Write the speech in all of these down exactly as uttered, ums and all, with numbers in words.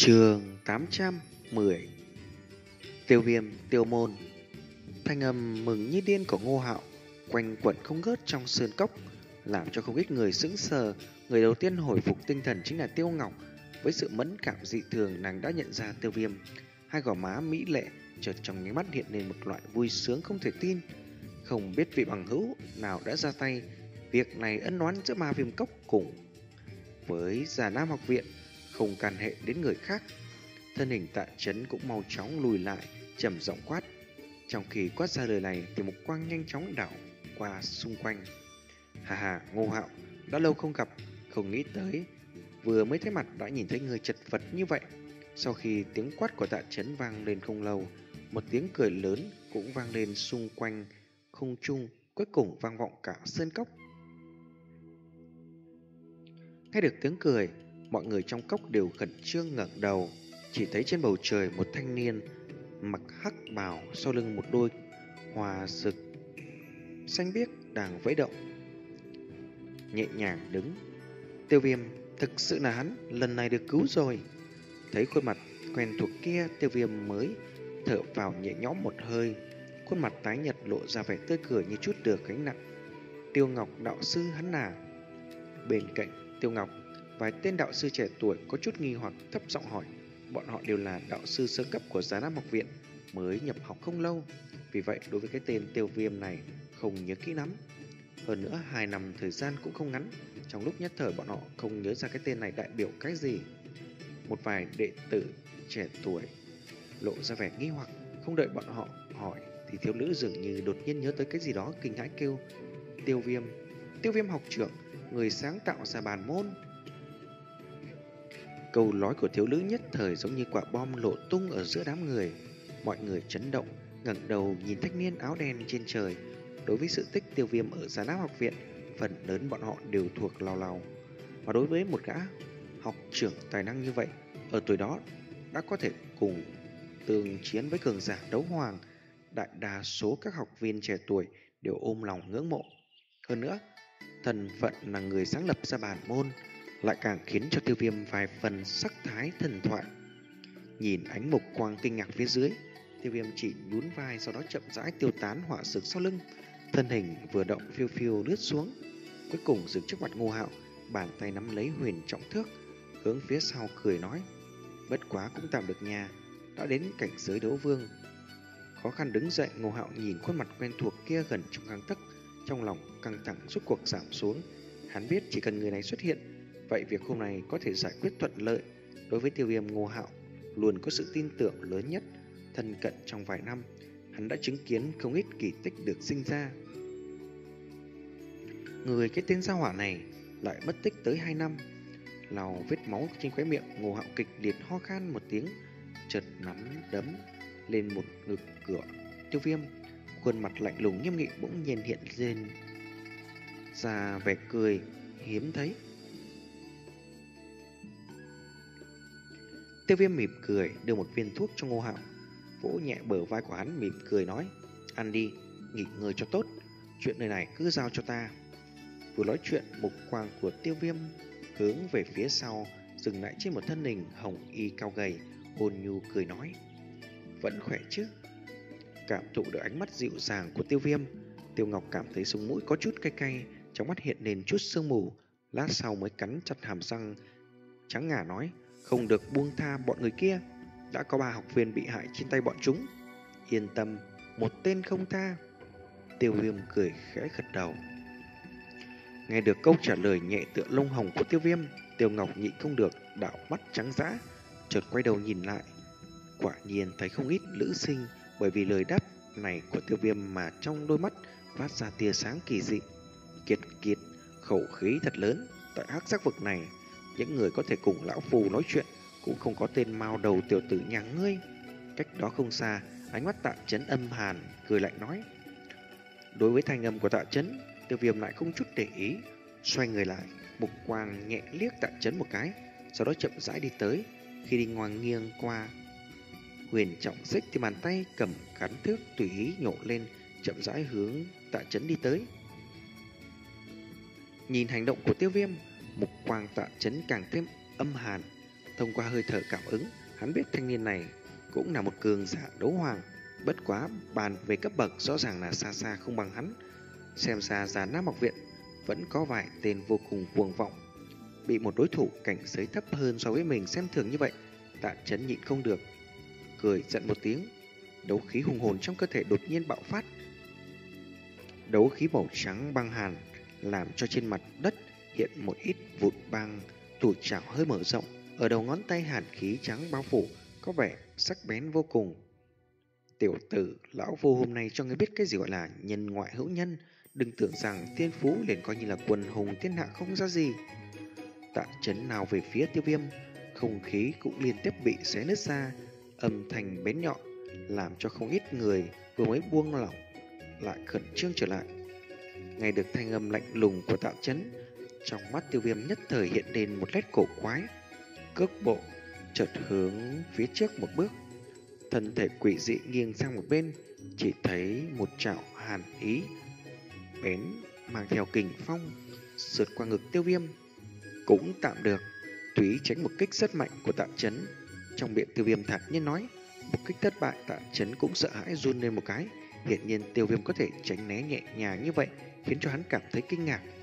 Chương tám trăm mười. Tiêu Viêm, Tiêu Môn. Thanh âm mừng như điên của Ngô Hạo quanh quẩn không ngớt trong sơn cốc, làm cho không ít người sững sờ. Người đầu tiên hồi phục tinh thần chính là Tiêu Ngọc. Với sự mẫn cảm dị thường, nàng đã nhận ra Tiêu Viêm. Hai gò má mỹ lệ chợt trong nháy mắt hiện lên một loại vui sướng không thể tin. Không biết vị bằng hữu nào đã ra tay. Việc này ân oán giữa Ma Viêm Cốc cùng với Già Nam học viện không can hệ đến người khác. Thân hình Tạ Chấn cũng mau chóng lùi lại, trầm giọng quát. Trong khi quát ra lời này thì một quang nhanh chóng đảo qua xung quanh. Hà hà, Ngô Hạo, đã lâu không gặp, không nghĩ tới vừa mới thấy mặt đã nhìn thấy người chật vật như vậy. Sau khi tiếng quát của Tạ Chấn vang lên không lâu, một tiếng cười lớn cũng vang lên xung quanh không trung, cuối cùng vang vọng cả sơn cốc. Nghe được tiếng cười, mọi người trong cốc đều khẩn trương ngẩng đầu, chỉ thấy trên bầu trời một thanh niên mặc hắc bào, sau lưng một đôi hoa sực xanh biếc đang vẫy động, nhẹ nhàng đứng. Tiêu Viêm, thực sự là hắn, lần này được cứu rồi. Thấy khuôn mặt quen thuộc kia, Tiêu Viêm mới thở vào nhẹ nhõm một hơi, khuôn mặt tái nhợt lộ ra vẻ tươi cười như chút được gánh nặng. Tiêu Ngọc đạo sư hắn à? Bên cạnh Tiêu Ngọc, vài tên đạo sư trẻ tuổi có chút nghi hoặc thấp giọng hỏi. Bọn họ đều là đạo sư sơ cấp của Già Nam học viện, mới nhập học không lâu, vì vậy đối với cái tên Tiêu Viêm này không nhớ kỹ lắm. Hơn nữa hai năm thời gian cũng không ngắn, trong lúc nhất thời bọn họ không nhớ ra cái tên này đại biểu cái gì. Một vài đệ tử trẻ tuổi lộ ra vẻ nghi hoặc, không đợi bọn họ hỏi thì thiếu nữ dường như đột nhiên nhớ tới cái gì đó, kinh hãi kêu: Tiêu Viêm, Tiêu Viêm học trưởng, người sáng tạo ra bàn môn. Câu nói của thiếu nữ nhất thời giống như quả bom nổ tung ở giữa đám người. Mọi người chấn động, ngẩng đầu nhìn thanh niên áo đen trên trời. Đối với sự tích Tiêu Viêm ở Già Nam học viện, phần lớn bọn họ đều thuộc lào lào. Và đối với một gã học trưởng tài năng như vậy, ở tuổi đó đã có thể cùng tương chiến với cường giả đấu hoàng, đại đa số các học viên trẻ tuổi đều ôm lòng ngưỡng mộ. Hơn nữa, thân phận là người sáng lập ra bản môn lại càng khiến cho Tiêu Viêm vài phần sắc thái thần thoại. Nhìn ánh mục quang kinh ngạc phía dưới, Tiêu Viêm chỉ nhún vai, sau đó chậm rãi tiêu tán hỏa sực sau lưng, thân hình vừa động phiêu phiêu lướt xuống, cuối cùng dừng trước mặt Ngô Hạo, bàn tay nắm lấy huyền trọng thước, hướng phía sau cười nói: Bất quá cũng tạm được nha, đã đến cảnh giới đấu vương. Khó khăn đứng dậy, Ngô Hạo nhìn khuôn mặt quen thuộc kia gần trong gang tấc, trong lòng căng thẳng rút cuộc giảm xuống. Hắn biết chỉ cần người này xuất hiện, vậy việc hôm nay có thể giải quyết thuận lợi. Đối với Tiêu Viêm, Ngô Hạo luôn có sự tin tưởng lớn nhất. Thân cận trong vài năm, hắn đã chứng kiến không ít kỳ tích được sinh ra. Người cái tên gia hỏa này lại mất tích tới hai năm. Lau vết máu trên khóe miệng, Ngô Hạo kịch liệt ho khan một tiếng, chợt nắm đấm lên một ngực cửa Tiêu Viêm. Khuôn mặt lạnh lùng nghiêm nghị bỗng nhiên hiện lên ra vẻ cười hiếm thấy. Tiêu Viêm mỉm cười đưa một viên thuốc cho Ngô Hạo, vỗ nhẹ bờ vai của hắn, mỉm cười nói: Ăn đi, nghỉ ngơi cho tốt, chuyện nơi này cứ giao cho ta. Vừa nói chuyện, mục quang của Tiêu Viêm hướng về phía sau, dừng lại trên một thân hình hồng y cao gầy, ôn nhu cười nói: Vẫn khỏe chứ? Cảm thụ được ánh mắt dịu dàng của Tiêu Viêm, Tiêu Ngọc cảm thấy sống mũi có chút cay cay, trong mắt hiện lên chút sương mù, lát sau mới cắn chặt hàm răng trắng ngà nói: Không được buông tha bọn người kia, đã có ba học viên bị hại trên tay bọn chúng. Yên tâm, một tên không tha. Tiêu Viêm cười khẽ gật đầu. Nghe được câu trả lời nhẹ tựa lông hồng của Tiêu Viêm, Tiêu Ngọc nhịn không được đảo mắt trắng dã, chợt quay đầu nhìn lại. Quả nhiên thấy không ít nữ sinh bởi vì lời đáp này của Tiêu Viêm mà trong đôi mắt phát ra tia sáng kỳ dị. Kiệt kiệt, khẩu khí thật lớn. Tại hắc giác vực này, những người có thể cùng lão phù nói chuyện cũng không có tên mao đầu tiểu tử nhà ngươi. Cách đó không xa, ánh mắt Tạ Chấn âm hàn, cười lạnh nói. Đối với thanh âm của Tạ Chấn, Tiêu Viêm lại không chút để ý, xoay người lại, mục quang nhẹ liếc Tạ Chấn một cái, sau đó chậm rãi đi tới. Khi đi ngoằng nghiêng qua huyền trọng xích thì bàn tay cầm cán thước tùy ý nhổ lên, chậm rãi hướng Tạ Chấn đi tới. Nhìn hành động của Tiêu Viêm, mục quang Tạ Chấn càng thêm âm hàn, Thông qua hơi thở cảm ứng, hắn biết thanh niên này cũng là một cường giả đấu hoàng. Bất quá bàn về cấp bậc rõ ràng là xa xa không bằng hắn. Xem ra già Nam học viện vẫn có vài tên vô cùng cuồng vọng. Bị một đối thủ cảnh giới thấp hơn so với mình xem thường như vậy, Tạ Chấn nhịn không được, cười giận một tiếng. Đấu khí hùng hồn trong cơ thể đột nhiên bạo phát. Đấu khí màu trắng băng hàn làm cho trên mặt đất hiện một ít vụn băng. Thủ trảo hơi mở rộng, ở đầu ngón tay hàn khí trắng bao phủ, có vẻ sắc bén vô cùng. Tiểu tử, lão vô hôm nay cho ngươi biết cái gì gọi là nhân ngoại hữu nhân. Đừng tưởng rằng thiên phú liền coi như là quần hùng thiên hạ không ra gì. Tạ Chấn nào về phía Tiêu Viêm, không khí cũng liên tiếp bị xé nứt ra, âm thanh bén nhọn làm cho không ít người vừa mới buông lỏng lại khẩn trương trở lại. Nghe được thanh âm lạnh lùng của Tạ Chấn, trong mắt Tiêu Viêm nhất thời hiện lên một nét cổ quái. Cước bộ chợt hướng phía trước một bước, thân thể quỷ dị nghiêng sang một bên, chỉ thấy một trảo hàn ý bén mang theo kình phong sượt qua ngực Tiêu Viêm. Cũng tạm được, túy tránh một kích rất mạnh của Tạ Chấn. Trong miệng Tiêu Viêm thản nhiên nói. Một kích thất bại, Tạ Chấn cũng sợ hãi run lên một cái. Hiển nhiên Tiêu Viêm có thể tránh né nhẹ nhàng như vậy, khiến cho hắn cảm thấy kinh ngạc.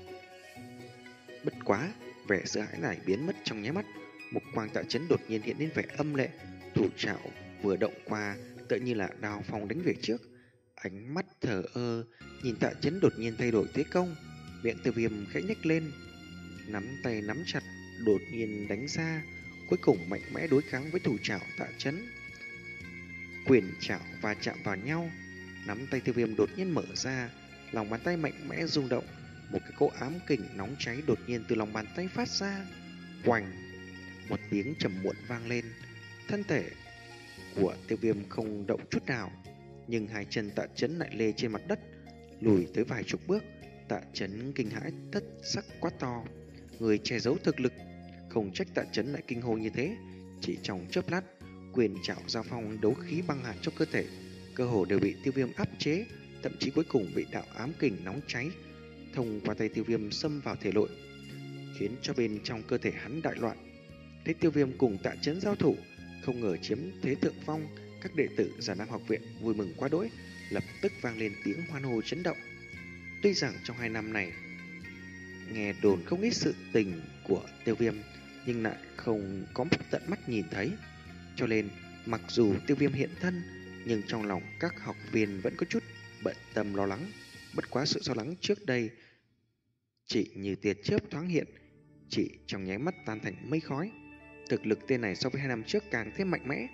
Bất quá, vẻ sợ hãi này biến mất trong nháy mắt. Một quang Tạ Chấn đột nhiên hiện lên vẻ âm lệ, thủ trảo vừa động qua, tựa như là đao phong đánh về trước. Ánh mắt thờ ơ nhìn Tạ Chấn đột nhiên thay đổi thế công, miệng Tiêu Viêm khẽ nhếch lên, nắm tay nắm chặt, đột nhiên đánh ra, cuối cùng mạnh mẽ đối kháng với thủ trảo Tạ Chấn. Quyền trảo va chạm vào nhau, nắm tay Tiêu Viêm đột nhiên mở ra, lòng bàn tay mạnh mẽ rung động, một cái cỗ ám kình nóng cháy đột nhiên từ lòng bàn tay phát ra. Oành, một tiếng trầm muộn vang lên, thân thể của Tiêu Viêm không động chút nào, nhưng hai chân Tạ Chấn lại lê trên mặt đất, lùi tới vài chục bước. Tạ Chấn kinh hãi thất sắc quá to, người che giấu thực lực, không trách Tạ Chấn lại kinh hô như thế. Chỉ trong chớp lát, quyền trảo giao phong, đấu khí băng hàn trong cơ thể cơ hồ đều bị Tiêu Viêm áp chế, thậm chí cuối cùng bị đạo ám kình nóng cháy thông qua tay Tiêu Viêm xâm vào thể nội, khiến cho bên trong cơ thể hắn đại loạn. Thấy Tiêu Viêm cùng Tạ Chấn giao thủ, không ngờ chiếm thế thượng phong, các đệ tử Già Nam học viện vui mừng quá đỗi, lập tức vang lên tiếng hoan hô chấn động. Tuy rằng trong hai năm này nghe đồn không ít sự tình của Tiêu Viêm, nhưng lại không có tận mắt nhìn thấy, cho nên mặc dù Tiêu Viêm hiện thân, nhưng trong lòng các học viên vẫn có chút bận tâm lo lắng. Bất quá sự lo lắng trước đây chỉ như tia chớp thoáng hiện, chỉ trong nháy mắt tan thành mây khói. Thực lực tên này so với hai năm trước càng thêm mạnh mẽ.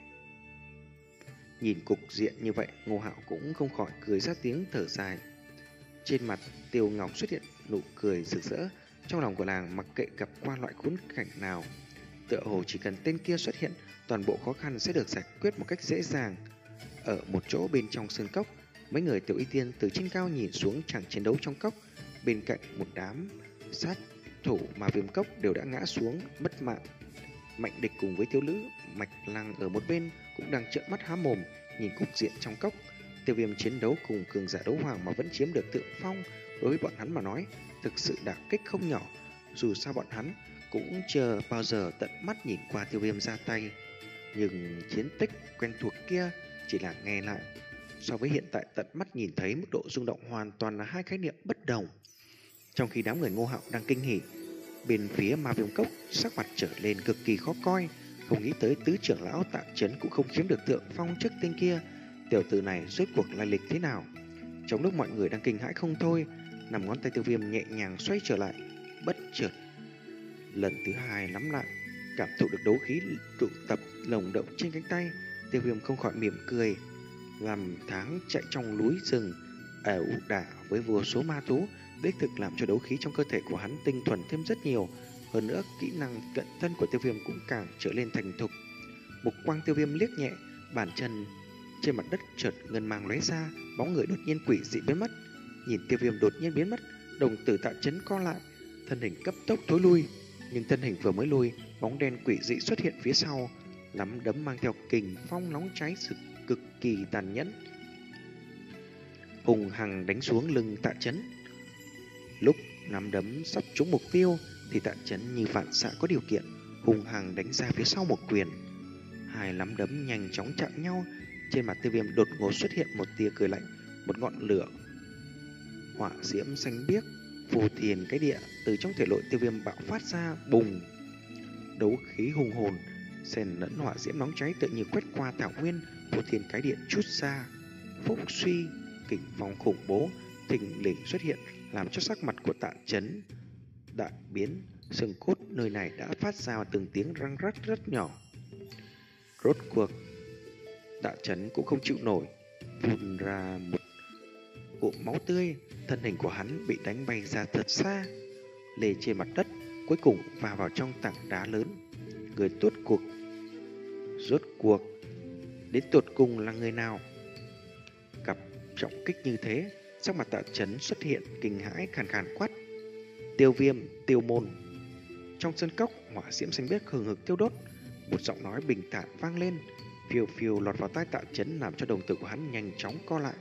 Nhìn cục diện như vậy, Ngô Hạo cũng không khỏi cười ra tiếng thở dài. Trên mặt Tiêu Ngọc xuất hiện nụ cười rực rỡ, trong lòng của nàng mặc kệ gặp qua loại khốn cảnh nào, tựa hồ chỉ cần tên kia xuất hiện, toàn bộ khó khăn sẽ được giải quyết một cách dễ dàng. Ở một chỗ bên trong sơn cốc, mấy người Tiểu Y Tiên từ trên cao nhìn xuống chàng chiến đấu trong cốc. Bên cạnh một đám sát thủ mà Viêm Cốc đều đã ngã xuống mất mạng. Mạnh Địch cùng với thiếu nữ Mạch Lăng ở một bên cũng đang trợn mắt há mồm nhìn cục diện trong cốc. Tiêu Viêm chiến đấu cùng cường giả đấu hoàng mà vẫn chiếm được thượng phong, đối với bọn hắn mà nói thực sự đả kích không nhỏ. Dù sao bọn hắn cũng chưa bao giờ tận mắt nhìn qua Tiêu Viêm ra tay, nhưng chiến tích quen thuộc kia chỉ là nghe lại, so với hiện tại tận mắt nhìn thấy, mức độ rung động hoàn toàn là hai khái niệm bất đồng. Trong khi đám người Ngô Hạo đang kinh hỉ, bên phía Ma Viêm Cốc sắc mặt trở lên cực kỳ khó coi, không nghĩ tới tứ trưởng lão Tạ Chấn cũng không chiếm được thượng phong trước tên kia. Tiểu tử này rốt cuộc lai lịch thế nào? Trong lúc mọi người đang kinh hãi không thôi, nằm ngón tay Tiêu Viêm nhẹ nhàng xoay trở lại, bất chợt lần thứ hai nắm lại, cảm thụ được đấu khí tụ tập lồng động trên cánh tay. Tiêu Viêm không khỏi mỉm cười. Làm tháng chạy trong núi rừng ẩu đả với vô số ma thú, đích thực làm cho đấu khí trong cơ thể của hắn tinh thuần thêm rất nhiều. Hơn nữa, kỹ năng cận thân của Tiêu Viêm cũng càng trở lên thành thục. Mục quang Tiêu Viêm liếc nhẹ, bàn chân trên mặt đất chợt ngân mang lóe ra, bóng người đột nhiên quỷ dị biến mất. Nhìn Tiêu Viêm đột nhiên biến mất, đồng tử Tạ Chấn co lại, thân hình cấp tốc thối lui. Nhưng thân hình vừa mới lui, bóng đen quỷ dị xuất hiện phía sau, nắm đấm mang theo kình phong nóng cháy sự cực kỳ tàn nhẫn, hùng hằng đánh xuống lưng Tạ Chấn. Lúc nắm đấm sắp trúng mục tiêu thì Tạ Chấn như phản xạ có điều kiện, hung hăng đánh ra phía sau một quyền. Hai nắm đấm nhanh chóng chạm nhau, trên mặt Tiêu Viêm đột ngột xuất hiện một tia cười lạnh, một ngọn lửa hỏa diễm xanh biếc phù thiền cái địa từ trong thể nội Tiêu Viêm bạo phát ra, bùng. Đấu khí hùng hồn xen lẫn hỏa diễm nóng cháy tự như quét qua thảo nguyên, phù thiền cái địa chút ra. Phúc suy, kình phong khủng bố thình lình xuất hiện, làm cho sắc mặt của Tạ Chấn đại biến, xương cốt nơi này đã phát ra từng tiếng răng rắc rất nhỏ. Rốt cuộc, Tạ Chấn cũng không chịu nổi, phun ra một ngụm máu tươi, thân hình của hắn bị đánh bay ra thật xa, lê trên mặt đất, cuối cùng va vào trong tảng đá lớn. Người tốt cuộc, rốt cuộc, đến tột cùng là người nào? Gặp trọng kích như thế, sắc mặt Tạ Chấn xuất hiện kinh hãi, khàn khàn quát: Tiêu Viêm, Tiêu Môn. Trong sân cốc, hỏa diễm xanh biếc hừng hực tiêu đốt, một giọng nói bình thản vang lên, phiêu phiêu lọt vào tai Tạ Chấn, làm cho đồng tử của hắn nhanh chóng co lại.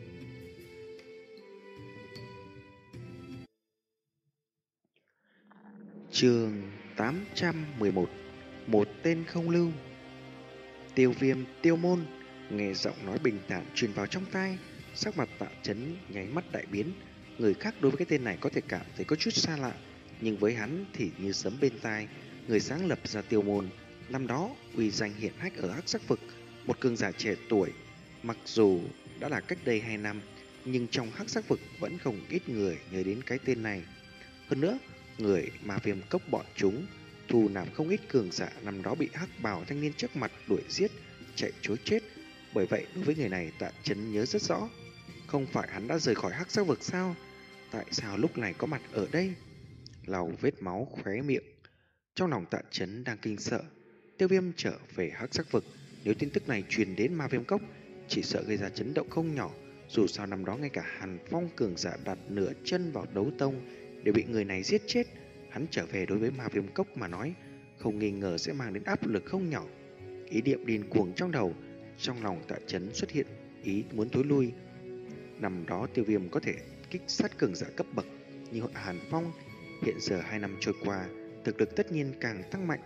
Chương tám trăm mười một. Một tên không lưu. Tiêu Viêm, Tiêu Môn. Nghe giọng nói bình thản truyền vào trong tai, sắc mặt Tạ Chấn nháy mắt đại biến. Người khác đối với cái tên này có thể cảm thấy có chút xa lạ, nhưng với hắn thì như sấm bên tai. Người sáng lập ra Tiêu Môn, năm đó uy danh hiển hách ở Hắc Sắc Vực, một cường giả trẻ tuổi. Mặc dù đã là cách đây hai năm, nhưng trong Hắc Sắc Vực vẫn không ít người nhớ đến cái tên này. Hơn nữa, người mà Viêm Cốc bọn chúng thù nạp không ít cường giả năm đó bị hắc bào thanh niên trước mặt đuổi giết, chạy trối chết. Bởi vậy đối với người này Tạ Chấn nhớ rất rõ. Không phải hắn đã rời khỏi Hắc Sắc Vực sao? Tại sao lúc này có mặt ở đây? Lau vết máu khóe miệng, trong lòng Tạ Chấn đang kinh sợ. Tiêu Viêm trở về Hắc Sắc Vực, nếu tin tức này truyền đến Ma Viêm Cốc, chỉ sợ gây ra chấn động không nhỏ. Dù sao năm đó ngay cả Hàn Phong cường giả đặt nửa chân vào đấu tông đều bị người này giết chết. Hắn trở về đối với Ma Viêm Cốc mà nói, không nghi ngờ sẽ mang đến áp lực không nhỏ. Ý niệm điên cuồng trong đầu, trong lòng Tạ Chấn xuất hiện ý muốn thối lui. Năm đó Tiêu Viêm có thể kích sát cường giả cấp bậc như Hàn Phong, hiện giờ hai năm trôi qua, thực lực tất nhiên càng tăng mạnh.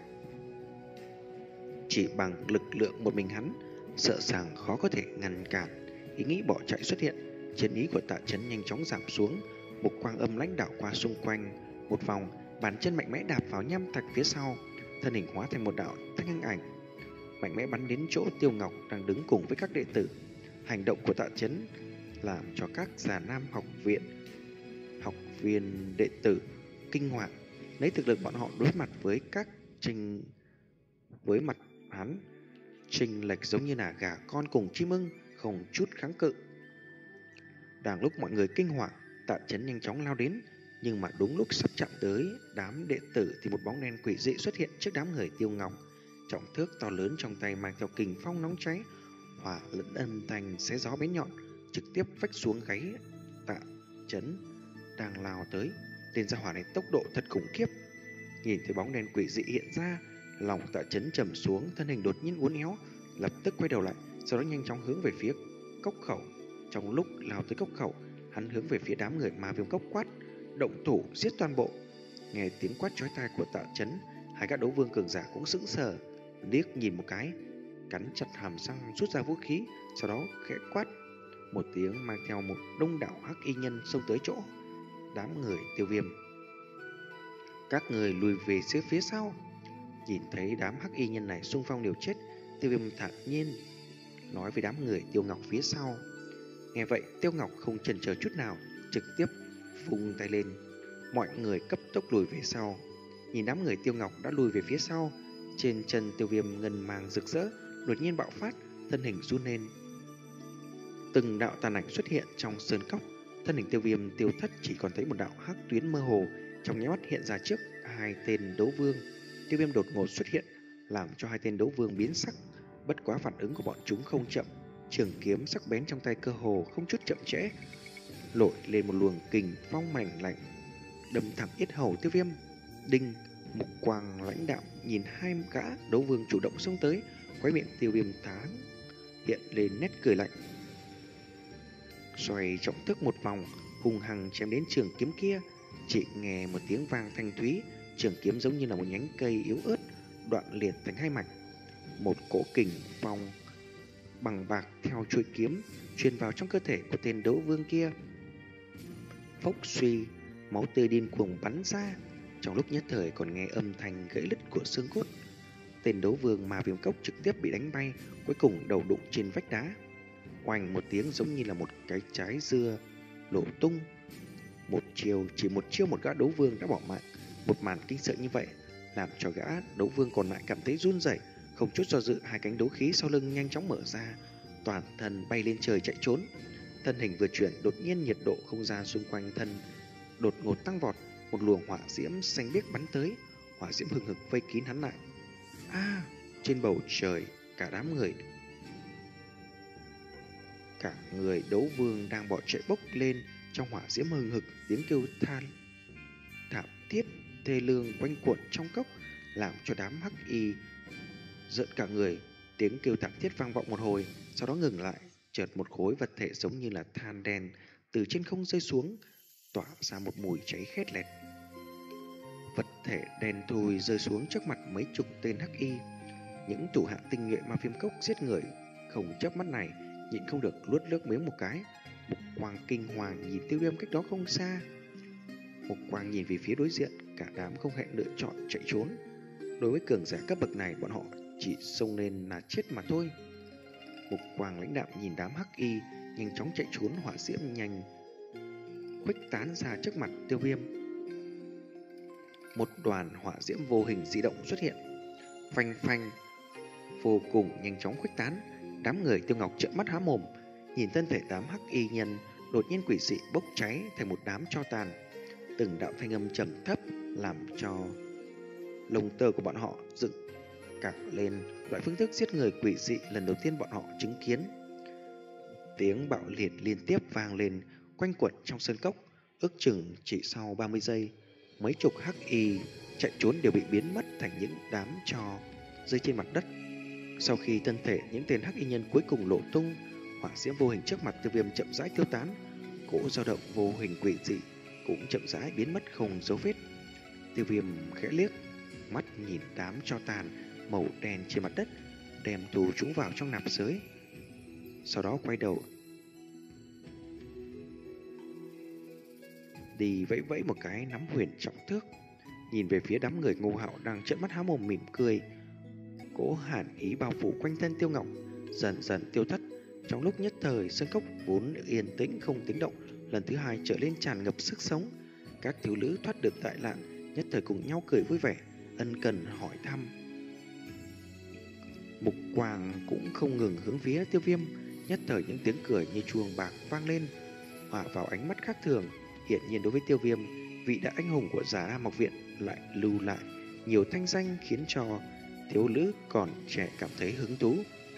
Chỉ bằng lực lượng một mình hắn, sợ rằng khó có thể ngăn cản. Ý nghĩ bỏ chạy xuất hiện, chiến ý của Tạ Chấn nhanh chóng giảm xuống, một quang âm lãnh đạo qua xung quanh một vòng, bàn chân mạnh mẽ đạp vào nham thạch phía sau, thân hình hóa thành một đạo thanh ảnh, mạnh mẽ bắn đến chỗ Tiêu Ngọc đang đứng cùng với các đệ tử. Hành động của Tạ Chấn làm cho các già nam học viện, học viên đệ tử kinh hoàng. Lấy thực lực bọn họ đối mặt với các trình với mặt hắn, trình lệch giống như là gà con cùng chim ưng, không chút kháng cự. Đang lúc mọi người kinh hoàng, Tạ Chấn nhanh chóng lao đến, nhưng mà đúng lúc sắp chạm tới đám đệ tử thì một bóng đen quỷ dị xuất hiện trước đám người Tiêu Ngọc. Trọng thước to lớn trong tay mang theo kình phong nóng cháy, hỏa lẫn âm thanh xé gió bén nhọn, trực tiếp vách xuống gáy Tạ Chấn đang lao tới. Tên gia hỏa này tốc độ thật khủng khiếp. Nhìn thấy bóng đen quỷ dị hiện ra, lòng Tạ Chấn trầm xuống, thân hình đột nhiên uốn éo, lập tức quay đầu lại, sau đó nhanh chóng hướng về phía cốc khẩu. Trong lúc lao tới cốc khẩu, hắn hướng về phía đám người Ma Viêm Cốc quát: động thủ giết toàn bộ. Nghe tiếng quát chói tai của Tạ Chấn, hai các đấu vương cường giả cũng sững sờ, liếc nhìn một cái, cắn chặt hàm răng rút ra vũ khí, sau đó khẽ quát một tiếng, mang theo một đông đảo hắc y nhân xông tới chỗ đám người Tiêu Viêm. Các người lùi về phía phía sau. Nhìn thấy đám hắc y nhân này xung phong liều chết, Tiêu Viêm thản nhiên nói với đám người Tiêu Ngọc phía sau. Nghe vậy, Tiêu Ngọc không chần chờ chút nào, trực tiếp vung tay lên, mọi người cấp tốc lùi về sau. Nhìn đám người Tiêu Ngọc đã lùi về phía sau, trên chân Tiêu Viêm ngân mang rực rỡ đột nhiên bạo phát, thân hình run lên. Từng đạo tàn ảnh xuất hiện trong sơn cốc, thân hình Tiêu Viêm tiêu thất, chỉ còn thấy một đạo hắc tuyến mơ hồ trong nháy mắt hiện ra trước hai tên đấu vương. Tiêu Viêm đột ngột xuất hiện, làm cho hai tên đấu vương biến sắc. Bất quá phản ứng của bọn chúng không chậm, trường kiếm sắc bén trong tay cơ hồ không chút chậm trễ, lội lên một luồng kình phong mảnh lạnh, đâm thẳng yết hầu Tiêu Viêm. Đinh, mục quang lãnh đạm nhìn hai gã đấu vương chủ động xông tới, khóe miệng Tiêu Viêm tháng hiện lên nét cười lạnh, xoay trọng thức một vòng, hung hăng chém đến trường kiếm kia. Chỉ nghe một tiếng vang thanh thúy, trường kiếm giống như là một nhánh cây yếu ớt, đoạn liệt thành hai mảnh. Một cỗ kình phong bằng bạc theo chuôi kiếm truyền vào trong cơ thể của tên đấu vương kia. Phốc suy, máu tươi điên cuồng bắn ra, trong lúc nhất thời còn nghe âm thanh gãy lứt của xương cốt. Tên đấu vương mà viêm cốc trực tiếp bị đánh bay, cuối cùng đầu đụng trên vách đá. Oanh một tiếng giống như là một cái trái dưa nổ tung. Một chiều, chỉ một chiêu một gã đấu vương đã bỏ mạng. Một màn kinh sợ như vậy làm cho gã đấu vương còn lại cảm thấy run rẩy, không chút do dự, hai cánh đấu khí sau lưng nhanh chóng mở ra, toàn thân bay lên trời chạy trốn. Thân hình vừa chuyển, đột nhiên nhiệt độ không gian xung quanh thân đột ngột tăng vọt, một luồng hỏa diễm xanh biếc bắn tới, hỏa diễm hừng hực vây kín hắn lại. A, à, trên bầu trời, cả đám người cả người đấu vương đang bỏ chạy bốc lên trong hỏa diễm hừng hực, tiếng kêu than thảm thiết thê lương quanh quẩn trong cốc, làm cho đám hắc y giận cả người. Tiếng kêu thảm thiết vang vọng một hồi, sau đó ngừng lại. Chợt một khối vật thể giống như là than đen từ trên không rơi xuống, tỏa ra một mùi cháy khét lẹt. Vật thể đen thui rơi xuống trước mặt mấy chục tên hắc y. Những thủ hạ tinh nhuệ ma viêm cốc giết người không chớp mắt này nhịn không được luốt nước miếng một cái. Mục Quang kinh hoàng nhìn Tiêu Viêm cách đó không xa. Mục Quang nhìn về phía đối diện, cả đám không hẹn lựa chọn chạy trốn. Đối với cường giả cấp bậc này, bọn họ chỉ xông lên là chết mà thôi. Mục Quang lãnh đạm nhìn đám hắc y nhanh chóng chạy trốn, hỏa diễm nhanh khuếch tán ra trước mặt Tiêu Viêm. Một đoàn hỏa diễm vô hình di động xuất hiện, phanh phanh, vô cùng nhanh chóng khuếch tán. Đám người Tiêu Ngọc trợn mắt há mồm, nhìn thân thể đám hắc y nhân đột nhiên quỷ dị bốc cháy thành một đám tro tàn. Từng đạo thanh âm trầm thấp làm cho lông tơ của bọn họ dựng cả lên. Loại phương thức giết người quỷ dị lần đầu tiên bọn họ chứng kiến. Tiếng bạo liệt liên tiếp vang lên quanh quẩn trong sân cốc. Ước chừng chỉ sau ba mươi giây, mấy chục hắc y chạy trốn đều bị biến mất thành những đám tro rơi trên mặt đất. Sau khi thân thể những tên hắc y nhân cuối cùng lộ tung, hỏa diễm vô hình trước mặt Tiêu Viêm chậm rãi tiêu tán. Cỗ dao động vô hình quỷ dị cũng chậm rãi biến mất không dấu vết. Tiêu Viêm khẽ liếc mắt nhìn đám tro tàn màu đen trên mặt đất, đem tù chúng vào trong nạp giới. Sau đó quay đầu đi vẫy vẫy một cái nắm huyền trọng thước, nhìn về phía đám người Ngô Hạo đang trợn mắt há mồm mỉm cười. Cỗ hàn ý bao phủ quanh thân Tiêu Ngọc dần dần tiêu thất. Trong lúc nhất thời, sân cốc vốn yên tĩnh không tiếng động lần thứ hai trở lên tràn ngập sức sống. Các thiếu nữ thoát được đại nạn nhất thời cùng nhau cười vui vẻ, ân cần hỏi thăm. Mục Quang cũng không ngừng hướng phía Tiêu Viêm. Nhất thời những tiếng cười như chuông bạc vang lên, hòa vào ánh mắt khác thường. Hiện nhiên đối với Tiêu Viêm, vị đại anh hùng của Già Mộc Viện lại lưu lại nhiều thanh danh, khiến cho thiếu nữ còn trẻ cảm thấy hứng thú.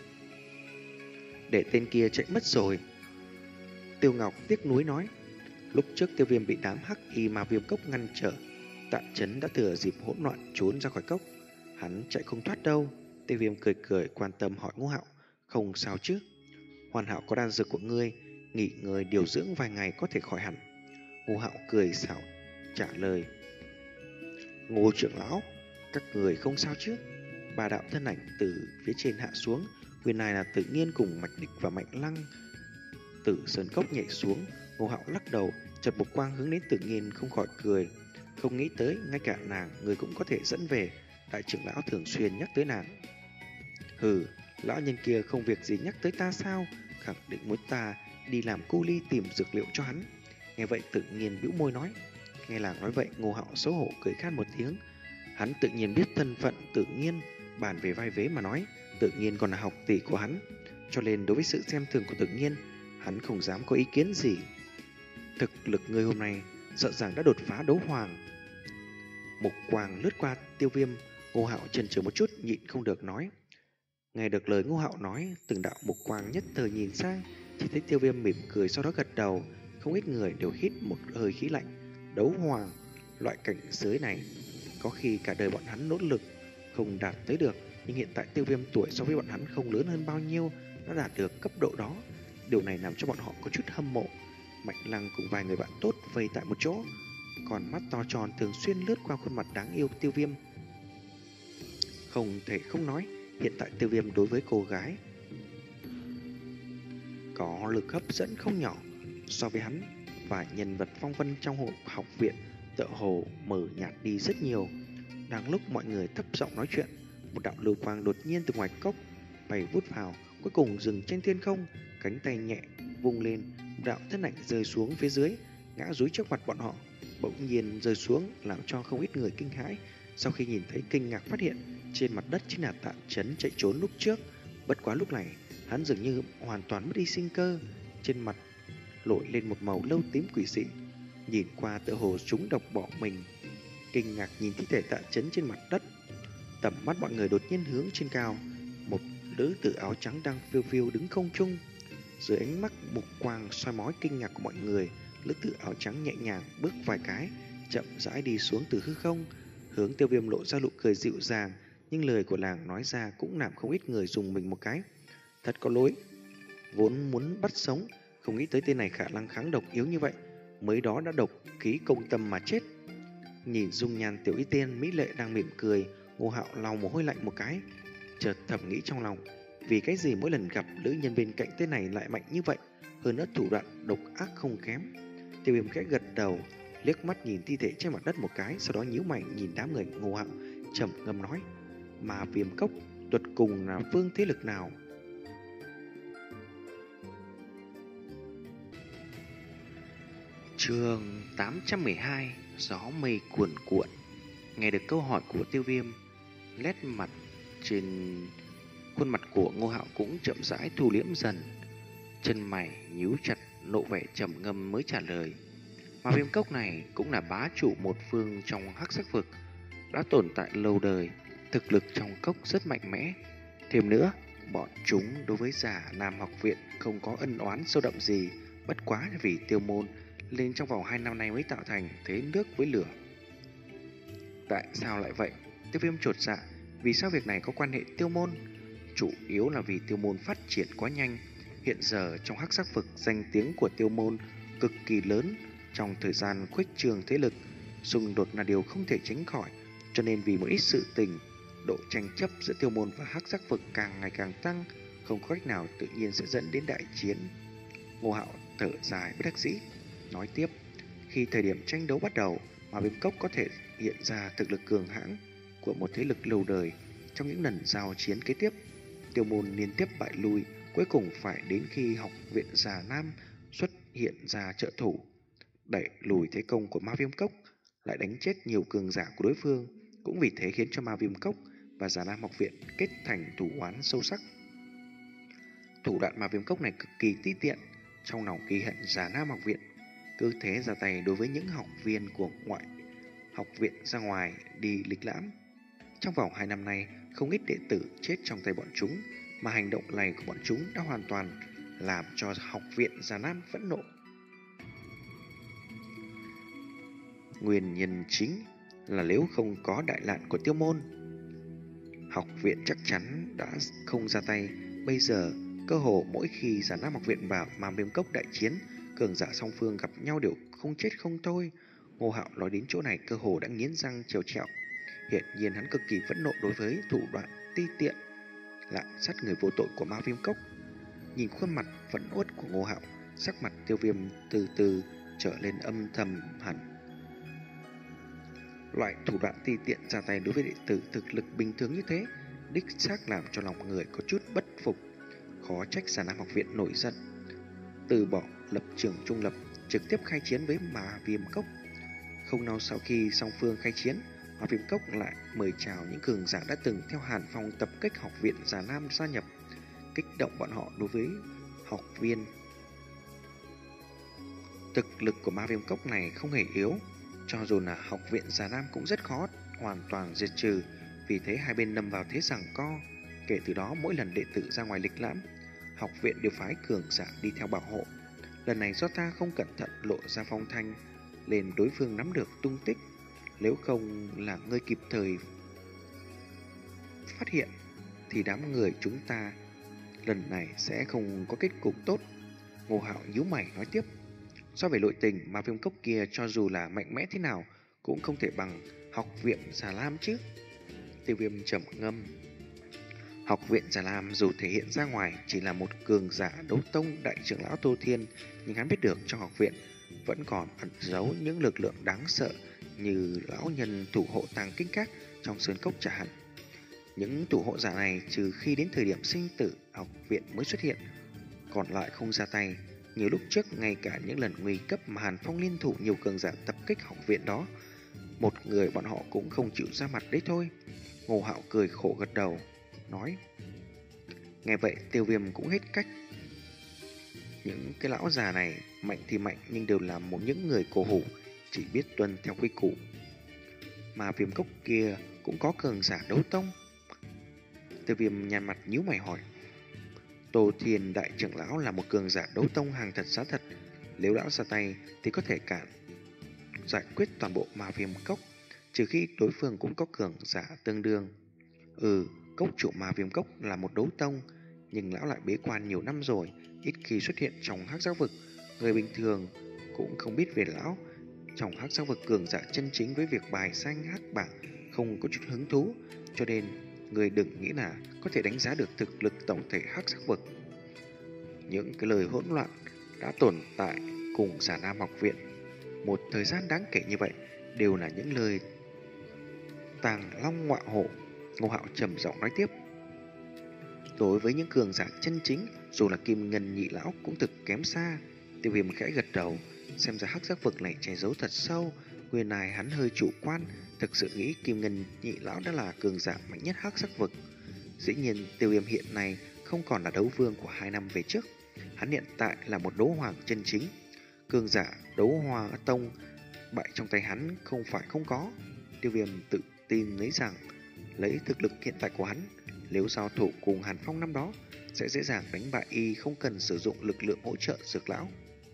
Để tên kia chạy mất rồi, Tiêu Ngọc tiếc nuối nói. Lúc trước Tiêu Viêm bị đám hắc y ma viêm cốc ngăn trở, Tạ Chấn đã thừa dịp hỗn loạn trốn ra khỏi cốc. Hắn chạy không thoát đâu. Tiêu Viêm cười cười quan tâm hỏi Ngô Hạo. Không sao chứ? Hoàn Hảo có đan dược của ngươi, nghỉ ngơi điều dưỡng vài ngày có thể khỏi hẳn. Ngô Hạo cười xảo trả lời. Ngô trưởng lão, các người không sao chứ? Ba đạo thân ảnh từ phía trên hạ xuống. Quyền này là Tự Nhiên cùng Mạch Địch và Mạnh Lăng từ sơn cốc nhảy xuống. Ngô Hạo lắc đầu, chợt một quang hướng đến Tự Nhiên, không khỏi cười. Không nghĩ tới ngay cả nàng người cũng có thể dẫn về. Đại trưởng lão thường xuyên nhắc tới nàng. Hừ, lão nhân kia không việc gì nhắc tới ta sao? Khẳng định muốn ta đi làm cu ly tìm dược liệu cho hắn. Nghe vậy Tự Nhiên bĩu môi nói. Nghe nàng nói vậy, Ngô Hạo xấu hổ cười khan một tiếng. Hắn tự nhiên biết thân phận Tự Nhiên, bàn về vai vế mà nói, Tự Nhiên còn là học tỷ của hắn, cho nên đối với sự xem thường của Tự Nhiên, hắn không dám có ý kiến gì. Thực lực người hôm nay sợ rằng đã đột phá đấu hoàng. Mục Quang lướt qua Tiêu Viêm. Ngô Hạo chần chừ một chút, nhịn không được nói. Nghe được lời Ngô Hạo nói, từng đạo mục quang nhất thời nhìn sang, chỉ thấy Tiêu Viêm mỉm cười sau đó gật đầu. Không ít người đều hít một hơi khí lạnh. Đấu hoàng, loại cảnh giới này có khi cả đời bọn hắn nỗ lực không đạt tới được, nhưng hiện tại Tiêu Viêm tuổi so với bọn hắn không lớn hơn bao nhiêu, nó đạt được cấp độ đó. Điều này làm cho bọn họ có chút hâm mộ. Mạnh Lăng cùng vài người bạn tốt vây tại một chỗ, còn mắt to tròn thường xuyên lướt qua khuôn mặt đáng yêu Tiêu Viêm. Không thể không nói, hiện tại Tiêu Viêm đối với cô gái có lực hấp dẫn không nhỏ. So với hắn và nhân vật phong vân trong hội học viện, tựa hồ mở nhạt đi rất nhiều. Đang lúc mọi người thấp giọng nói chuyện, một đạo lưu quang đột nhiên từ ngoài cốc bay vút vào, cuối cùng dừng trên thiên không, cánh tay nhẹ vung lên, một đạo thân ảnh rơi xuống phía dưới, ngã rúi trước mặt bọn họ. Bỗng nhiên rơi xuống làm cho không ít người kinh hãi. Sau khi nhìn thấy, kinh ngạc phát hiện trên mặt đất chính là Tạ Chấn chạy trốn lúc trước. Bất quá lúc này hắn dường như hoàn toàn mất đi sinh cơ, trên mặt nổi lên một màu lâu tím quỷ dị, nhìn qua tựa hồ chúng độc bỏ mình. Kinh ngạc nhìn thi thể Tạ Chấn trên mặt đất, tầm mắt mọi người đột nhiên hướng trên cao. Một nữ tử áo trắng đang phiêu phiêu đứng không trung. Dưới ánh mắt mục quang soi mói kinh ngạc của mọi người, nữ tử áo trắng nhẹ nhàng bước vài cái, chậm rãi đi xuống từ hư không, hướng Tiêu Viêm lộ ra nụ cười dịu dàng. Nhưng lời của nàng nói ra cũng làm không ít người dùng mình một cái. Thật có lỗi, vốn muốn bắt sống, không nghĩ tới tên này khả năng kháng độc yếu như vậy, mới đó đã độc khí công tâm mà chết. Nhìn dung nhan tiểu y tiên mỹ lệ đang mỉm cười, Ngô Hạo lau mồ hôi lạnh một cái, chợt thầm nghĩ trong lòng, vì cái gì mỗi lần gặp nữ nhân bên cạnh tên này lại mạnh như vậy, hơn nữa thủ đoạn độc ác không kém. Tiêu Viêm khẽ gật đầu, liếc mắt nhìn thi thể trên mặt đất một cái, sau đó nhíu mày nhìn đám người Ngô Hạo, trầm ngâm nói: mà Viêm Cốc tuột cùng là vương thế lực nào? Chương tám trăm mười hai, gió mây cuồn cuộn. Nghe được câu hỏi của Tiêu Viêm, nét mặt trên khuôn mặt của Ngô Hạo cũng chậm rãi thu liễm dần, chân mày nhíu chặt, lộ vẻ trầm ngâm mới trả lời: mà Viêm Cốc này cũng là bá chủ một phương trong hắc sắc vực, đã tồn tại lâu đời, thực lực trong cốc rất mạnh mẽ. Thêm nữa, bọn chúng đối với Giả Nam học viện không có ân oán sâu đậm gì, bất quá vì Tiêu môn lên trong vòng hai năm nay mới tạo thành thế nước với lửa. Tại sao lại vậy? Tiêu Viêm chột dạ, vì sao việc này có quan hệ Tiêu môn? Chủ yếu là vì Tiêu môn phát triển quá nhanh. Hiện giờ trong hắc sắc vực, danh tiếng của Tiêu môn cực kỳ lớn. Trong thời gian khuếch trường thế lực, xung đột là điều không thể tránh khỏi, cho nên vì một ít sự tình, độ tranh chấp giữa Tiêu môn và hắc sắc vực càng ngày càng tăng, không có cách nào tự nhiên sẽ dẫn đến đại chiến. Ngô Hạo thở dài bất đắc dĩ, nói tiếp: khi thời điểm tranh đấu bắt đầu, mà Viêm Cốc có thể hiện ra thực lực cường hãn của một thế lực lâu đời. Trong những lần giao chiến kế tiếp, Tiêu môn liên tiếp bại lui, cuối cùng phải đến khi học viện Già Nam xuất hiện ra trợ thủ, đẩy lùi thế công của Ma Viêm Cốc, lại đánh chết nhiều cường giả của đối phương. Cũng vì thế khiến cho Ma Viêm Cốc và Già Nam học viện kết thành thù oán sâu sắc. Thủ đoạn Ma Viêm Cốc này cực kỳ ti tiện, trong lòng ghi hận Già Nam học viện, cứ thế ra tay đối với những học viên của ngoại học viện ra ngoài đi lịch lãm. Trong vòng hai năm nay, không ít đệ tử chết trong tay bọn chúng, mà hành động này của bọn chúng đã hoàn toàn làm cho học viện Già Nam phẫn nộ. Nguyên nhân chính là nếu không có đại nạn của Tiêu môn, học viện chắc chắn đã không ra tay. Bây giờ, cơ hồ mỗi khi Già Nam học viện và Ma Viêm Cốc đại chiến, cường giả song phương gặp nhau đều không chết không thôi. Ngô Hạo nói đến chỗ này cơ hồ đã nghiến răng trèo trẹo. Hiện nhiên hắn cực kỳ phẫn nộ đối với thủ đoạn ti tiện lạm sát người vô tội của Ma Viêm Cốc. Nhìn khuôn mặt phẫn uất của Ngô Hạo, sắc mặt Tiêu Viêm từ từ trở lên âm thầm hẳn. Loại thủ đoạn ti tiện ra tay đối với đệ tử thực lực bình thường như thế, đích xác làm cho lòng người có chút bất phục. Khó trách Già Nam học viện nổi giận, từ bỏ lập trường trung lập, trực tiếp khai chiến với Ma Viêm Cốc. Không lâu sau khi song phương khai chiến, Ma Viêm Cốc lại mời chào những cường giả đã từng theo Hàn Phong tập kích học viện Già Nam gia nhập, kích động bọn họ đối với học viên. Thực lực của Ma Viêm Cốc này không hề yếu, cho dù là học viện Già Nam cũng rất khó hoàn toàn diệt trừ. Vì thế hai bên lâm vào thế giằng co. Kể từ đó, mỗi lần đệ tử ra ngoài lịch lãm, học viện đều phái cường giả đi theo bảo hộ. Lần này do ta không cẩn thận lộ ra phong thanh, nên đối phương nắm được tung tích. Nếu không là ngươi kịp thời phát hiện, thì đám người chúng ta lần này sẽ không có kết cục tốt. Ngô Hạo nhíu mày nói tiếp: so về nội tình, Ma Viêm Cốc kia cho dù là mạnh mẽ thế nào cũng không thể bằng học viện Già Lam chứ. Tiêu Viêm trầm ngâm. Học viện Già Lam dù thể hiện ra ngoài chỉ là một cường giả đấu tông đại trưởng lão Tô Thiên, nhưng hắn biết được trong học viện vẫn còn ẩn giấu những lực lượng đáng sợ như lão nhân thủ hộ tàng kinh các trong sơn cốc trả hẳn. Những thủ hộ giả này trừ khi đến thời điểm sinh tử học viện mới xuất hiện, còn lại không ra tay. Nhiều lúc trước ngay cả những lần nguy cấp mà Hàn Phong liên thủ nhiều cường giả tập kích học viện đó, một người bọn họ cũng không chịu ra mặt đấy thôi. Ngô Hạo cười khổ gật đầu, nói. Nghe vậy Tiêu Viêm cũng hết cách. Những cái lão già này mạnh thì mạnh nhưng đều là một những người cổ hủ, chỉ biết tuân theo quy củ. Mà Viêm Cốc kia cũng có cường giả đấu tông. Tiêu Viêm nhăn mặt nhíu mày hỏi. Tô Thiên đại trưởng lão là một cường giả đấu tông hàng thật giá thật, nếu lão ra tay thì có thể cản giải quyết toàn bộ Ma Viêm Cốc, trừ khi đối phương cũng có cường giả tương đương. Ừ, cốc chủ Ma Viêm Cốc là một đấu tông, nhưng lão lại bế quan nhiều năm rồi, ít khi xuất hiện trong hắc giác vực. Người bình thường cũng không biết về lão. Trong hắc giác vực, cường giả chân chính với việc bài xanh hắc bảng không có chút hứng thú, cho nên người đừng nghĩ là có thể đánh giá được thực lực tổng thể hắc giác vực. Những cái lời hỗn loạn đã tồn tại cùng Già Nam học viện một thời gian đáng kể như vậy đều là những lời tàng long ngọa hổ. Ngô Hạo trầm giọng nói tiếp. Đối với những cường giả chân chính, dù là Kim Ngân nhị lão cũng thực kém xa. Tiêu Viêm khẽ gật đầu, xem ra hắc giác vực này che giấu thật sâu. Nguyên này hắn hơi chủ quan, thực sự nghĩ Kim Ngân nhị lão đã là cường giả mạnh nhất hắc giác vực. Dĩ nhiên Tiêu Viêm hiện nay không còn là đấu vương của hai năm về trước, hắn hiện tại là một đấu hoàng chân chính. Cường giả đấu hoa tông bại trong tay hắn không phải không có. Tiêu Viêm tự tin lấy rằng lấy thực lực hiện tại của hắn, nếu giao thủ cùng Hàn Phong năm đó sẽ dễ dàng đánh bại y, không cần sử dụng lực lượng hỗ trợ dược lão.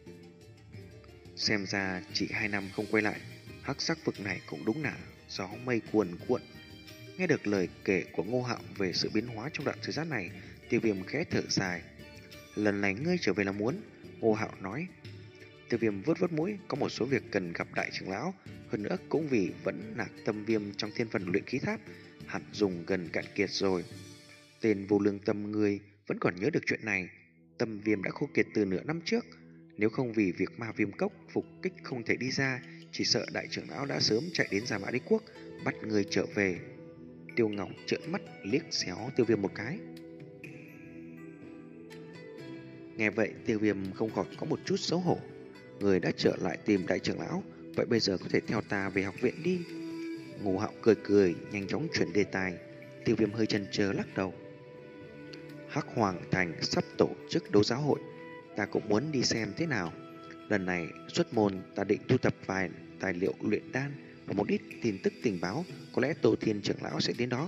Xem ra chỉ hai năm không quay lại, hắc sắc vực này cũng đúng là gió mây cuồn cuộn. Nghe được lời kể của Ngô Hạo về sự biến hóa trong đoạn thời gian này, Tiêu Viêm khẽ thở dài. Lần này ngươi trở về là muốn? Ngô Hạo nói. Tiêu Viêm vuốt vuốt mũi, có một số việc cần gặp đại trưởng lão, hơn nữa cũng vì vẫn nạc tâm viêm trong thiên phần luyện khí tháp hẳn dùng gần cạn kiệt rồi. Tên vô lương tâm ngươi vẫn còn nhớ được chuyện này. Tâm viêm đã khô kiệt từ nửa năm trước, nếu không vì việc Ma Viêm Cốc phục kích không thể đi ra, chỉ sợ đại trưởng lão đã sớm chạy đến Gia Mã Đế Quốc bắt người trở về. Tiêu Ngọc trợn mắt liếc xéo Tiêu Viêm một cái. Nghe vậy Tiêu Viêm không còn có một chút xấu hổ. Người đã trở lại tìm đại trưởng lão, vậy bây giờ có thể theo ta về học viện đi. Ngô Hạo cười cười, nhanh chóng chuyển đề tài. Tiêu Viêm hơi chần chờ lắc đầu. Hắc Hoàng Thành sắp tổ chức đấu giá hội, ta cũng muốn đi xem thế nào. Lần này xuất môn ta định thu thập vài tài liệu luyện đan và một ít tin tức tình báo, có lẽ Tô Thiên trưởng lão sẽ đến đó.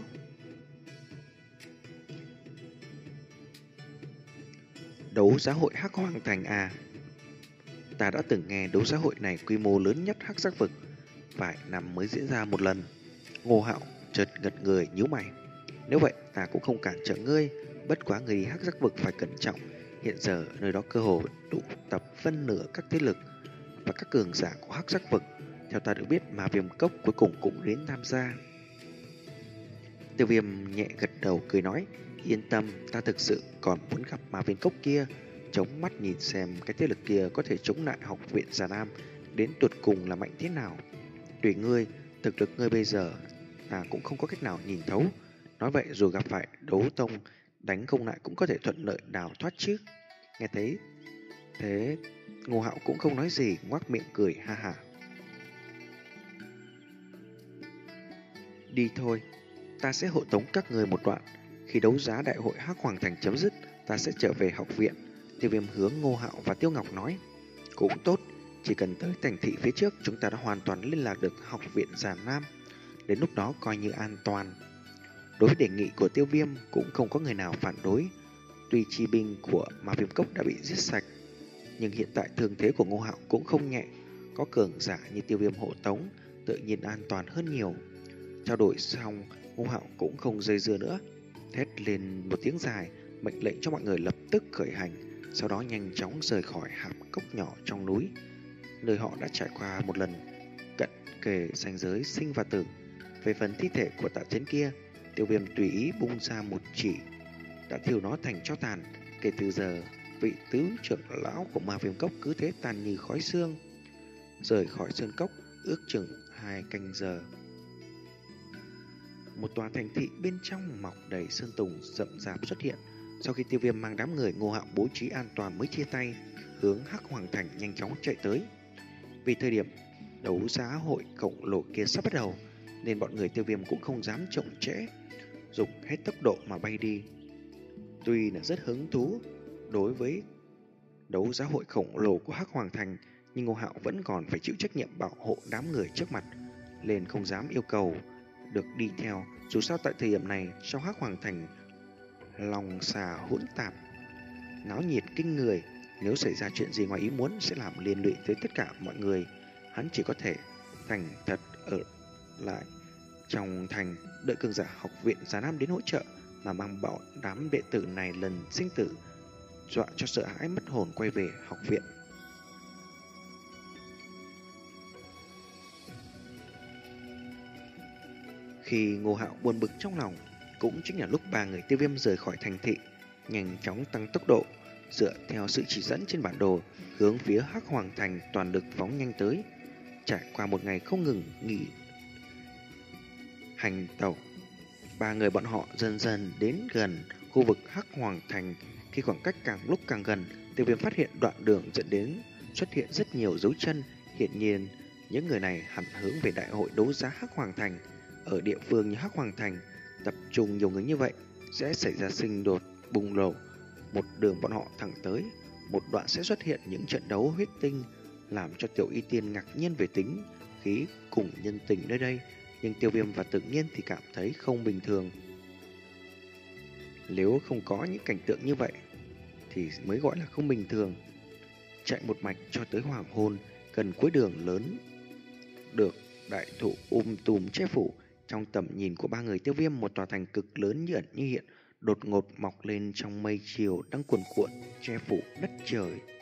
Đấu giá hội Hắc Hoàng Thành à? Ta đã từng nghe đấu giá hội này quy mô lớn nhất hắc giác vực, vài năm mới diễn ra một lần. Ngô Hạo chợt ngật người nhíu mày. Nếu vậy ta cũng không cản trở ngươi, bất quá người đi hắc giác vực phải cẩn trọng. Hiện giờ nơi đó cơ hồ tụ tập phân nửa các thế lực và các cường giả của hắc giác vực. Theo ta được biết Ma Viêm Cốc cuối cùng cũng đến tham gia. Tiêu Viêm nhẹ gật đầu cười nói. Yên tâm, ta thực sự còn muốn gặp Ma Viêm Cốc kia, chống mắt nhìn xem cái thế lực kia có thể chống lại học viện Già Nam đến tuột cùng là mạnh thế nào. Tùy ngươi, thực lực ngươi bây giờ ta cũng không có cách nào nhìn thấu. Nói vậy dù gặp phải đấu tông đánh không lại cũng có thể thuận lợi đào thoát chứ. Nghe thấy thế, Ngô Hạo cũng không nói gì, ngoác miệng cười ha ha. Đi thôi, ta sẽ hộ tống các người một đoạn. Khi đấu giá đại hội Hắc Hoàng Thành chấm dứt, ta sẽ trở về học viện. Tiêu Viêm hướng Ngô Hạo và Tiêu Ngọc nói. Cũng tốt, chỉ cần tới thành thị phía trước chúng ta đã hoàn toàn liên lạc được học viện Già Nam. Đến lúc đó coi như an toàn. Đối với đề nghị của Tiêu Viêm cũng không có người nào phản đối. Tuy chi binh của Ma Viêm Cốc đã bị giết sạch, nhưng hiện tại thương thế của Ngô Hạo cũng không nhẹ. Có cường giả như Tiêu Viêm hộ tống, tự nhiên an toàn hơn nhiều. Trao đổi xong, Ngô Hạo cũng không dây dưa nữa, thét lên một tiếng dài, mệnh lệnh cho mọi người lập tức khởi hành, sau đó nhanh chóng rời khỏi hạp cốc nhỏ trong núi, nơi họ đã trải qua một lần cận kề ranh giới sinh và tử. Về phần thi thể của Tạ Chấn kia, Tiêu Viêm tùy ý bung ra một chỉ, đã thiêu nó thành tro tàn. Kể từ giờ, vị tứ trưởng lão của Ma Viêm Cốc cứ thế tàn như khói xương. Rời khỏi sơn cốc ước chừng hai canh giờ, một tòa thành thị bên trong mọc đầy sơn tùng rậm rạp xuất hiện. Sau khi Tiêu Viêm mang đám người Ngô Hạo bố trí an toàn mới chia tay, hướng Hắc Hoàng Thành nhanh chóng chạy tới. Vì thời điểm đấu giá hội khổng lồ kia sắp bắt đầu, nên bọn người Tiêu Viêm cũng không dám chậm trễ, dùng hết tốc độ mà bay đi. Tuy là rất hứng thú đối với đấu giá hội khổng lồ của Hắc Hoàng Thành, nhưng Ngô Hạo vẫn còn phải chịu trách nhiệm bảo hộ đám người trước mặt, nên không dám yêu cầu được đi theo. Dù sao tại thời điểm này trong Hắc Hoàng Thành lòng xà hỗn tạp, náo nhiệt kinh người. Nếu xảy ra chuyện gì ngoài ý muốn sẽ làm liên lụy tới tất cả mọi người. Hắn chỉ có thể thành thật ở lại trong thành, đợi cường giả học viện Già Nam đến hỗ trợ, mà mang bọn đám đệ tử này lần sinh tử dọa cho sợ hãi mất hồn quay về học viện. Khi Ngô Hạo buồn bực trong lòng, cũng chính là lúc ba người Tiêu Viêm rời khỏi thành thị, nhanh chóng tăng tốc độ, dựa theo sự chỉ dẫn trên bản đồ, hướng phía Hắc Hoàng Thành toàn lực phóng nhanh tới. Trải qua một ngày không ngừng nghỉ hành tàu, ba người bọn họ dần dần đến gần khu vực Hắc Hoàng Thành. Khi khoảng cách càng lúc càng gần, Tiêu Viêm phát hiện đoạn đường dẫn đến xuất hiện rất nhiều dấu chân. Hiện nhiên, những người này hẳn hướng về đại hội đấu giá Hắc Hoàng Thành. Ở địa phương như Hắc Hoàng Thành, tập trung nhiều người như vậy sẽ xảy ra xung đột bùng nổ. Một đường bọn họ thẳng tới, một đoạn sẽ xuất hiện những trận đấu huyết tinh, làm cho Tiểu Y Tiên ngạc nhiên về tính khí cùng nhân tình nơi đây. Nhưng Tiêu Viêm và Tự Nhiên thì cảm thấy không bình thường. Nếu không có những cảnh tượng như vậy thì mới gọi là không bình thường. Chạy một mạch cho tới hoàng hôn, gần cuối đường lớn được đại thụ um tùm che phủ. Trong tầm nhìn của ba người Tiêu Viêm, một tòa thành cực lớn như ẩn như hiện đột ngột mọc lên trong mây chiều đang cuồn cuộn che phủ đất trời.